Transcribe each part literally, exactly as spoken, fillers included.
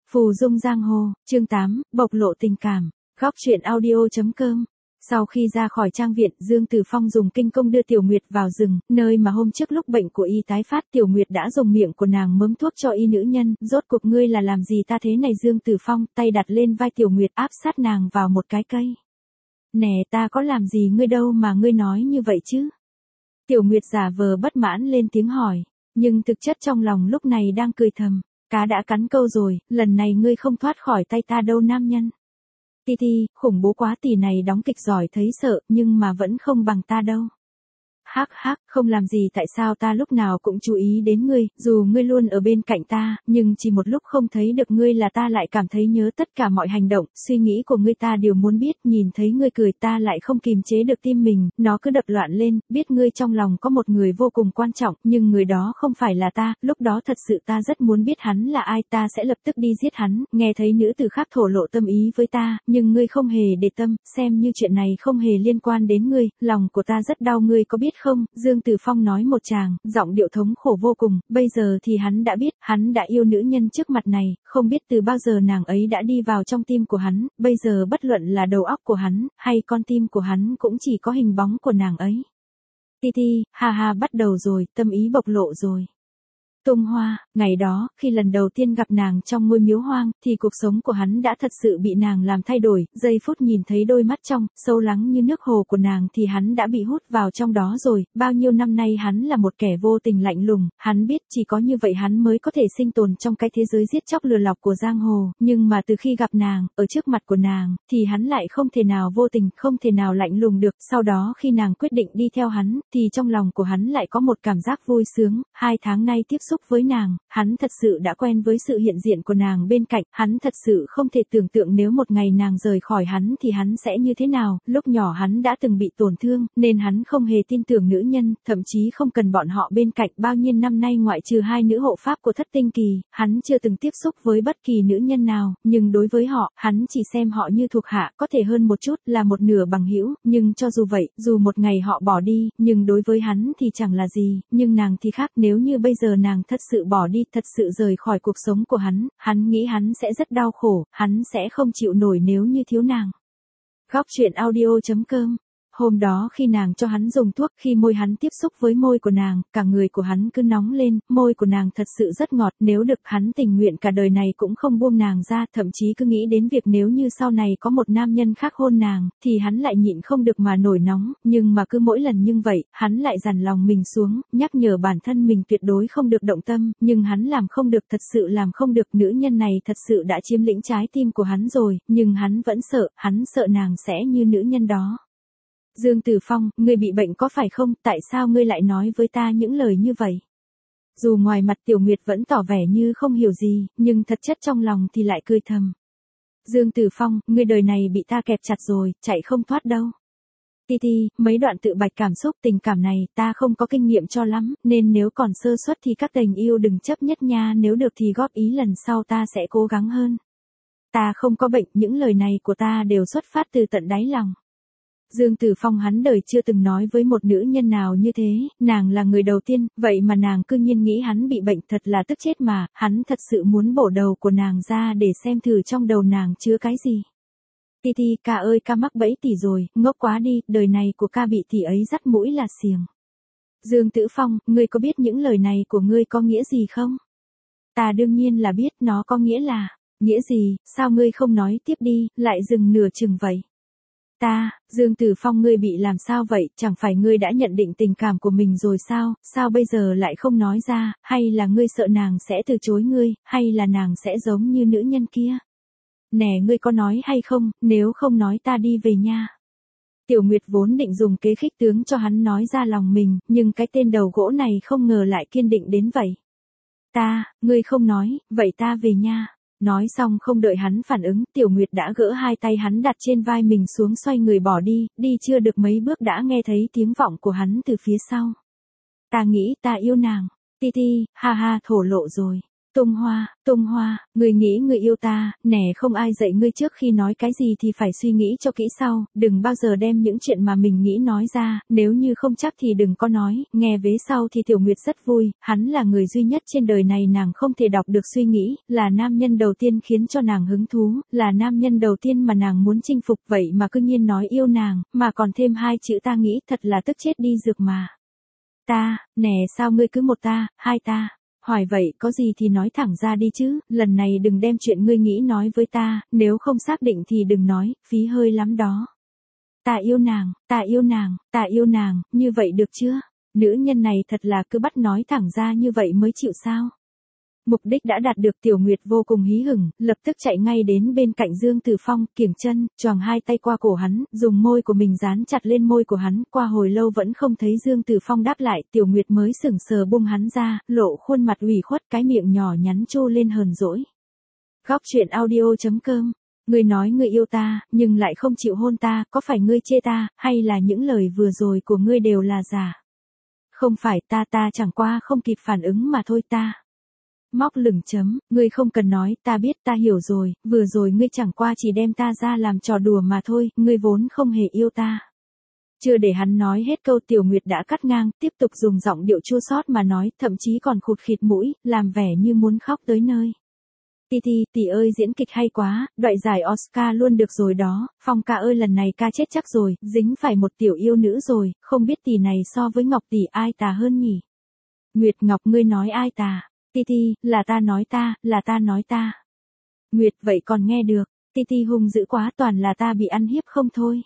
Phù dung giang hồ, chương tám, bộc lộ tình cảm, góc truyện audio.com. Sau khi ra khỏi trang viện, Dương Tử Phong dùng kinh công đưa Tiểu Nguyệt vào rừng, nơi mà hôm trước lúc bệnh của y tái phát Tiểu Nguyệt đã dùng miệng của nàng mớm thuốc cho y nữ nhân. Rốt cuộc ngươi là làm gì ta thế này? Dương Tử Phong tay đặt lên vai Tiểu Nguyệt áp sát nàng vào một cái cây. Nè, ta có làm gì ngươi đâu mà ngươi nói như vậy chứ? Tiểu Nguyệt giả vờ bất mãn lên tiếng hỏi, nhưng thực chất trong lòng lúc này đang cười thầm. Cá đã cắn câu rồi, lần này ngươi không thoát khỏi tay ta đâu nam nhân. Ti ti, khủng bố quá, tỷ này đóng kịch giỏi thấy sợ, nhưng mà vẫn không bằng ta đâu. Hắc hắc, không làm gì, tại sao ta lúc nào cũng chú ý đến ngươi, dù ngươi luôn ở bên cạnh ta, nhưng chỉ một lúc không thấy được ngươi là ta lại cảm thấy nhớ tất cả mọi hành động, suy nghĩ của ngươi ta đều muốn biết, nhìn thấy ngươi cười ta lại không kìm chế được tim mình, nó cứ đập loạn lên, biết ngươi trong lòng có một người vô cùng quan trọng, nhưng người đó không phải là ta, lúc đó thật sự ta rất muốn biết hắn là ai, ta sẽ lập tức đi giết hắn, nghe thấy nữ tử khác thổ lộ tâm ý với ta, nhưng ngươi không hề để tâm, xem như chuyện này không hề liên quan đến ngươi, lòng của ta rất đau, ngươi có biết không? Dương Tử Phong nói một tràng, giọng điệu thống khổ vô cùng, bây giờ thì hắn đã biết, hắn đã yêu nữ nhân trước mặt này, không biết từ bao giờ nàng ấy đã đi vào trong tim của hắn, bây giờ bất luận là đầu óc của hắn, hay con tim của hắn cũng chỉ có hình bóng của nàng ấy. Ti ti, ha ha, bắt đầu rồi, tâm ý bộc lộ rồi. Tung Hoa, ngày đó, khi lần đầu tiên gặp nàng trong ngôi miếu hoang, thì cuộc sống của hắn đã thật sự bị nàng làm thay đổi, giây phút nhìn thấy đôi mắt trong, sâu lắng như nước hồ của nàng thì hắn đã bị hút vào trong đó rồi, bao nhiêu năm nay hắn là một kẻ vô tình lạnh lùng, hắn biết chỉ có như vậy hắn mới có thể sinh tồn trong cái thế giới giết chóc lừa lọc của giang hồ, nhưng mà từ khi gặp nàng, ở trước mặt của nàng, thì hắn lại không thể nào vô tình, không thể nào lạnh lùng được, sau đó khi nàng quyết định đi theo hắn, thì trong lòng của hắn lại có một cảm giác vui sướng, hai tháng nay tiếp xúc với nàng, hắn thật sự đã quen với sự hiện diện của nàng bên cạnh, hắn thật sự không thể tưởng tượng nếu một ngày nàng rời khỏi hắn thì hắn sẽ như thế nào, lúc nhỏ hắn đã từng bị tổn thương, nên hắn không hề tin tưởng nữ nhân, thậm chí không cần bọn họ bên cạnh, bao nhiêu năm nay ngoại trừ hai nữ hộ pháp của Thất Tinh Kỳ, hắn chưa từng tiếp xúc với bất kỳ nữ nhân nào, nhưng đối với họ, hắn chỉ xem họ như thuộc hạ, có thể hơn một chút, là một nửa bằng hữu, nhưng cho dù vậy, dù một ngày họ bỏ đi, nhưng đối với hắn thì chẳng là gì, nhưng nàng thì khác, nếu như bây giờ nàng thật sự bỏ đi, thật sự rời khỏi cuộc sống của hắn, hắn nghĩ hắn sẽ rất đau khổ, hắn sẽ không chịu nổi nếu như thiếu nàng. Góc truyện audio.com. Hôm đó khi nàng cho hắn dùng thuốc, khi môi hắn tiếp xúc với môi của nàng, cả người của hắn cứ nóng lên, môi của nàng thật sự rất ngọt, nếu được hắn tình nguyện cả đời này cũng không buông nàng ra, thậm chí cứ nghĩ đến việc nếu như sau này có một nam nhân khác hôn nàng, thì hắn lại nhịn không được mà nổi nóng, nhưng mà cứ mỗi lần như vậy, hắn lại dằn lòng mình xuống, nhắc nhở bản thân mình tuyệt đối không được động tâm, nhưng hắn làm không được, thật sự làm không được, nữ nhân này thật sự đã chiếm lĩnh trái tim của hắn rồi, nhưng hắn vẫn sợ, hắn sợ nàng sẽ như nữ nhân đó. Dương Tử Phong, ngươi bị bệnh có phải không, tại sao ngươi lại nói với ta những lời như vậy? Dù ngoài mặt Tiểu Nguyệt vẫn tỏ vẻ như không hiểu gì, nhưng thật chất trong lòng thì lại cười thầm. Dương Tử Phong, ngươi đời này bị ta kẹp chặt rồi, chạy không thoát đâu. Ti ti, mấy đoạn tự bạch cảm xúc tình cảm này ta không có kinh nghiệm cho lắm, nên nếu còn sơ suất thì các tình yêu đừng chấp nhất nha, nếu được thì góp ý lần sau ta sẽ cố gắng hơn. Ta không có bệnh, những lời này của ta đều xuất phát từ tận đáy lòng. Dương Tử Phong hắn đời chưa từng nói với một nữ nhân nào như thế, nàng là người đầu tiên, vậy mà nàng cư nhiên nghĩ hắn bị bệnh, thật là tức chết mà, hắn thật sự muốn bổ đầu của nàng ra để xem thử trong đầu nàng chứa cái gì. Ti ti, ca ơi, ca mắc bẫy tỷ rồi, ngốc quá đi, đời này của ca bị tỷ ấy dắt mũi là xiềng. Dương Tử Phong, ngươi có biết những lời này của ngươi có nghĩa gì không? Ta đương nhiên là biết, nó có nghĩa là, nghĩa gì, sao ngươi không nói tiếp đi, lại dừng nửa chừng vậy? Ta, Dương Tử Phong, ngươi bị làm sao vậy, chẳng phải ngươi đã nhận định tình cảm của mình rồi sao, sao bây giờ lại không nói ra, hay là ngươi sợ nàng sẽ từ chối ngươi, hay là nàng sẽ giống như nữ nhân kia? Nè, ngươi có nói hay không, nếu không nói ta đi về nha. Tiểu Nguyệt vốn định dùng kế khích tướng cho hắn nói ra lòng mình, nhưng cái tên đầu gỗ này không ngờ lại kiên định đến vậy. Ta, ngươi không nói, vậy ta về nha. Nói xong không đợi hắn phản ứng, Tiểu Nguyệt đã gỡ hai tay hắn đặt trên vai mình xuống, xoay người bỏ đi, đi chưa được mấy bước đã nghe thấy tiếng vọng của hắn từ phía sau. Ta nghĩ ta yêu nàng. Ti ti, ha ha, thổ lộ rồi. Tung Hoa, Tung Hoa, ngươi nghĩ ngươi yêu ta, nè không ai dạy ngươi trước khi nói cái gì thì phải suy nghĩ cho kỹ sau, đừng bao giờ đem những chuyện mà mình nghĩ nói ra, nếu như không chắc thì đừng có nói, nghe vế sau thì Tiểu Nguyệt rất vui, hắn là người duy nhất trên đời này nàng không thể đọc được suy nghĩ, là nam nhân đầu tiên khiến cho nàng hứng thú, là nam nhân đầu tiên mà nàng muốn chinh phục vậy mà cứ nhiên nói yêu nàng, mà còn thêm hai chữ ta nghĩ thật là tức chết đi dược mà. Ta, nè sao ngươi cứ một ta, hai ta. Hỏi vậy có gì thì nói thẳng ra đi chứ, lần này đừng đem chuyện ngươi nghĩ nói với ta, nếu không xác định thì đừng nói, phí hơi lắm đó. Ta yêu nàng, ta yêu nàng, ta yêu nàng, như vậy được chưa? Nữ nhân này thật là cứ bắt nói thẳng ra như vậy mới chịu sao? Mục đích đã đạt được. Tiểu Nguyệt vô cùng hí hửng, lập tức chạy ngay đến bên cạnh Dương Tử Phong, kiểng chân, choàng hai tay qua cổ hắn, dùng môi của mình dán chặt lên môi của hắn, qua hồi lâu vẫn không thấy Dương Tử Phong đáp lại, Tiểu Nguyệt mới sững sờ buông hắn ra, lộ khuôn mặt ủy khuất, cái miệng nhỏ nhắn chu lên hờn dỗi. Góc truyện audio chấm com. Ngươi nói ngươi yêu ta, nhưng lại không chịu hôn ta, có phải ngươi chê ta, hay là những lời vừa rồi của ngươi đều là giả? Không phải ta ta chẳng qua không kịp phản ứng mà thôi ta. Móc lửng chấm, ngươi không cần nói, ta biết ta hiểu rồi, vừa rồi ngươi chẳng qua chỉ đem ta ra làm trò đùa mà thôi, ngươi vốn không hề yêu ta. Chưa để hắn nói hết câu Tiểu Nguyệt đã cắt ngang, tiếp tục dùng giọng điệu chua xót mà nói, thậm chí còn khụt khịt mũi, làm vẻ như muốn khóc tới nơi. Titi, tỷ ơi diễn kịch hay quá, đoại giải Oscar luôn được rồi đó, Phong ca ơi lần này ca chết chắc rồi, dính phải một tiểu yêu nữ rồi, không biết tỷ này so với Ngọc tỷ ai tà hơn nhỉ? Nguyệt Ngọc ngươi nói ai tà? Titi, là ta nói ta, là ta nói ta. Nguyệt vậy còn nghe được, Titi hung dữ quá toàn là ta bị ăn hiếp không thôi.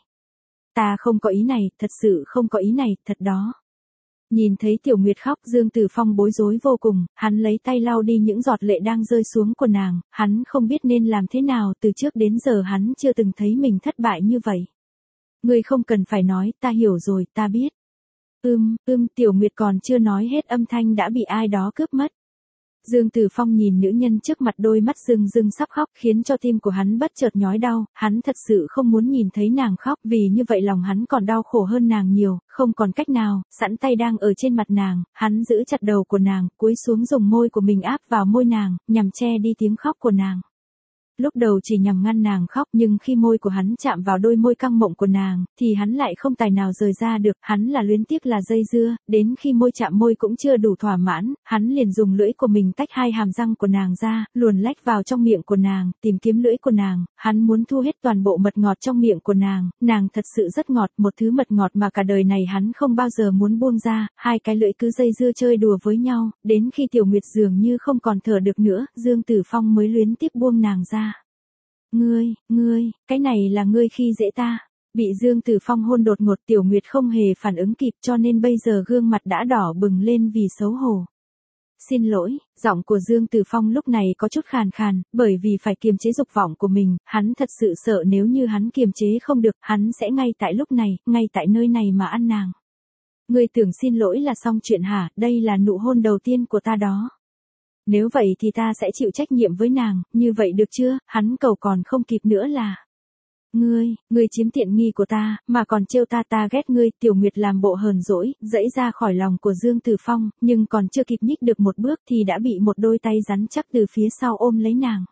Ta không có ý này, thật sự không có ý này, thật đó. Nhìn thấy Tiểu Nguyệt khóc, Dương Tử Phong bối rối vô cùng, hắn lấy tay lau đi những giọt lệ đang rơi xuống của nàng, hắn không biết nên làm thế nào, từ trước đến giờ hắn chưa từng thấy mình thất bại như vậy. Ngươi không cần phải nói, ta hiểu rồi, ta biết. Ưm, ưm, Tiểu Nguyệt còn chưa nói hết âm thanh đã bị ai đó cướp mất. Dương Tử Phong nhìn nữ nhân trước mặt, đôi mắt rưng rưng sắp khóc, khiến cho tim của hắn bất chợt nhói đau, hắn thật sự không muốn nhìn thấy nàng khóc, vì như vậy lòng hắn còn đau khổ hơn nàng nhiều, không còn cách nào, sẵn tay đang ở trên mặt nàng, hắn giữ chặt đầu của nàng, cúi xuống dùng môi của mình áp vào môi nàng, nhằm che đi tiếng khóc của nàng. Lúc đầu chỉ nhằm ngăn nàng khóc, nhưng khi môi của hắn chạm vào đôi môi căng mộng của nàng, thì hắn lại không tài nào rời ra được, hắn là luyến tiếc là dây dưa, đến khi môi chạm môi cũng chưa đủ thỏa mãn, hắn liền dùng lưỡi của mình tách hai hàm răng của nàng ra, luồn lách vào trong miệng của nàng, tìm kiếm lưỡi của nàng, hắn muốn thu hết toàn bộ mật ngọt trong miệng của nàng, nàng thật sự rất ngọt, một thứ mật ngọt mà cả đời này hắn không bao giờ muốn buông ra, hai cái lưỡi cứ dây dưa chơi đùa với nhau, đến khi Tiểu Nguyệt dường như không còn thở được nữa, Dương Tử Phong mới luyến tiếc buông nàng ra. Ngươi, ngươi, cái này là ngươi khi dễ ta. Bị Dương Tử Phong hôn đột ngột, Tiểu Nguyệt không hề phản ứng kịp, cho nên bây giờ gương mặt đã đỏ bừng lên vì xấu hổ. Xin lỗi, giọng của Dương Tử Phong lúc này có chút khàn khàn, bởi vì phải kiềm chế dục vọng của mình, hắn thật sự sợ nếu như hắn kiềm chế không được, hắn sẽ ngay tại lúc này, ngay tại nơi này mà ăn nàng. Ngươi tưởng xin lỗi là xong chuyện hả, đây là nụ hôn đầu tiên của ta đó. Nếu vậy thì ta sẽ chịu trách nhiệm với nàng, như vậy được chưa, hắn cầu còn không kịp nữa là. Ngươi, ngươi chiếm tiện nghi của ta, mà còn trêu ta ta ghét ngươi, Tiểu Nguyệt làm bộ hờn dỗi, dẫy ra khỏi lòng của Dương Tử Phong, nhưng còn chưa kịp nhích được một bước thì đã bị một đôi tay rắn chắc từ phía sau ôm lấy nàng.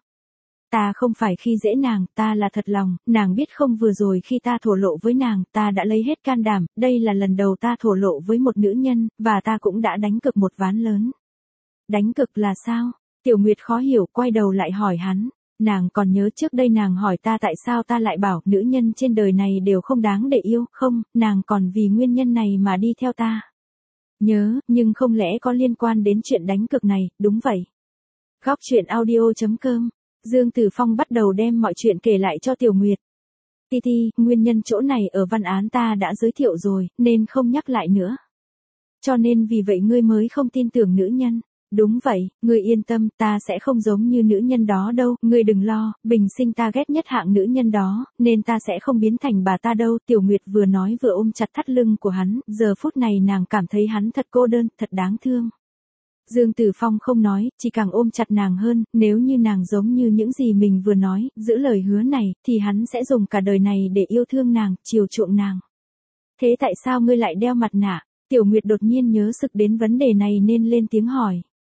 Ta không phải khi dễ nàng, ta là thật lòng, nàng biết không vừa rồi khi ta thổ lộ với nàng, ta đã lấy hết can đảm, đây là lần đầu ta thổ lộ với một nữ nhân, và ta cũng đã đánh cược một ván lớn. Đánh cược là sao? Tiểu Nguyệt khó hiểu, quay đầu lại hỏi hắn. Nàng còn nhớ trước đây nàng hỏi ta tại sao ta lại bảo nữ nhân trên đời này đều không đáng để yêu, không, nàng còn vì nguyên nhân này mà đi theo ta. Nhớ, nhưng không lẽ có liên quan đến chuyện đánh cược này, đúng vậy. Góc truyện audio chấm com. Dương Tử Phong bắt đầu đem mọi chuyện kể lại cho Tiểu Nguyệt. Titi, nguyên nhân chỗ này ở văn án ta đã giới thiệu rồi, nên không nhắc lại nữa. Cho nên vì vậy ngươi mới không tin tưởng nữ nhân. Đúng vậy, ngươi yên tâm, ta sẽ không giống như nữ nhân đó đâu, ngươi đừng lo, bình sinh ta ghét nhất hạng nữ nhân đó, nên ta sẽ không biến thành bà ta đâu. Tiểu Nguyệt vừa nói vừa ôm chặt thắt lưng của hắn, giờ phút này nàng cảm thấy hắn thật cô đơn, thật đáng thương. Dương Tử Phong không nói, chỉ càng ôm chặt nàng hơn, nếu như nàng giống như những gì mình vừa nói, giữ lời hứa này, thì hắn sẽ dùng cả đời này để yêu thương nàng, chiều chuộng nàng. Thế tại sao ngươi lại đeo mặt nạ? Tiểu Nguyệt đột nhiên nhớ sực đến vấn đề này nên lên tiếng hỏi.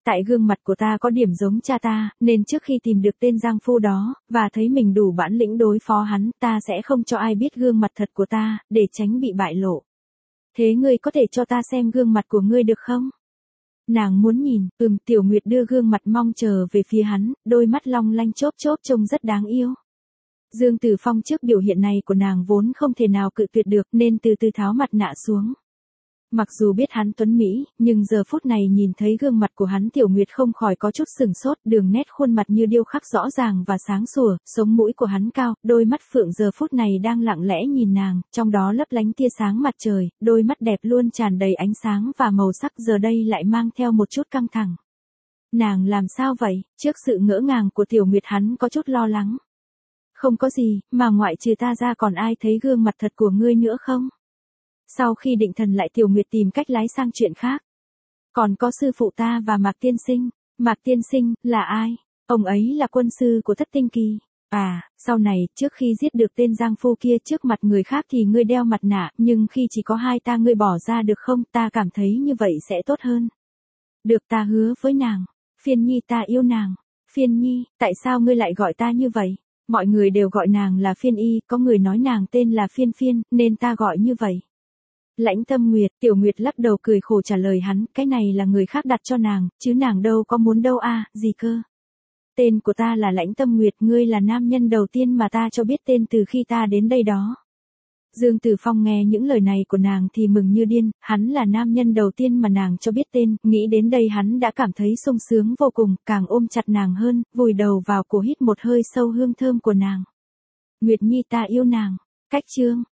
Tại gương mặt của ta có điểm giống cha ta, nên trước khi tìm được tên giang phu đó, và thấy mình đủ bản lĩnh đối phó hắn, ta sẽ không cho ai biết gương mặt thật của ta, để tránh bị bại lộ. Thế ngươi có thể cho ta xem gương mặt của ngươi được không? Nàng muốn nhìn, ừm, Tiểu Nguyệt đưa gương mặt mong chờ về phía hắn, đôi mắt long lanh chốp chốp trông rất đáng yêu. Dương Tử Phong trước biểu hiện này của nàng vốn không thể nào cự tuyệt được nên từ từ tháo mặt nạ xuống. Mặc dù biết hắn tuấn Mỹ, nhưng giờ phút này nhìn thấy gương mặt của hắn Tiểu Nguyệt không khỏi có chút sừng sốt, đường nét khuôn mặt như điêu khắc rõ ràng và sáng sủa, sống mũi của hắn cao, đôi mắt phượng giờ phút này đang lặng lẽ nhìn nàng, trong đó lấp lánh tia sáng mặt trời, đôi mắt đẹp luôn tràn đầy ánh sáng và màu sắc giờ đây lại mang theo một chút căng thẳng. Nàng làm sao vậy? Trước sự ngỡ ngàng của Tiểu Nguyệt hắn có chút lo lắng. Không có gì, mà ngoại trừ ta ra còn ai thấy gương mặt thật của ngươi nữa không? Sau khi định thần lại Tiểu Nguyệt tìm cách lái sang chuyện khác. Còn có sư phụ ta và Mạc Tiên Sinh. Mạc Tiên Sinh, là ai? Ông ấy là quân sư của Thất Tinh Kỳ. À, sau này, trước khi giết được tên giang phu kia trước mặt người khác thì ngươi đeo mặt nạ, nhưng khi chỉ có hai ta ngươi bỏ ra được không? Ta cảm thấy như vậy sẽ tốt hơn. Được, ta hứa với nàng. Phiên Nhi, ta yêu nàng. Phiên Nhi, tại sao ngươi lại gọi ta như vậy? Mọi người đều gọi nàng là Phiên Y, có người nói nàng tên là Phiên Phiên, nên ta gọi như vậy. Lãnh Tâm Nguyệt, Tiểu Nguyệt lắc đầu cười khổ trả lời hắn, cái này là người khác đặt cho nàng, chứ nàng đâu có muốn đâu a, à, gì cơ. Tên của ta là Lãnh Tâm Nguyệt, ngươi là nam nhân đầu tiên mà ta cho biết tên từ khi ta đến đây đó. Dương Tử Phong nghe những lời này của nàng thì mừng như điên, hắn là nam nhân đầu tiên mà nàng cho biết tên, nghĩ đến đây hắn đã cảm thấy sung sướng vô cùng, càng ôm chặt nàng hơn, vùi đầu vào cổ hít một hơi sâu hương thơm của nàng. Nguyệt Nhi, ta yêu nàng. Cách chương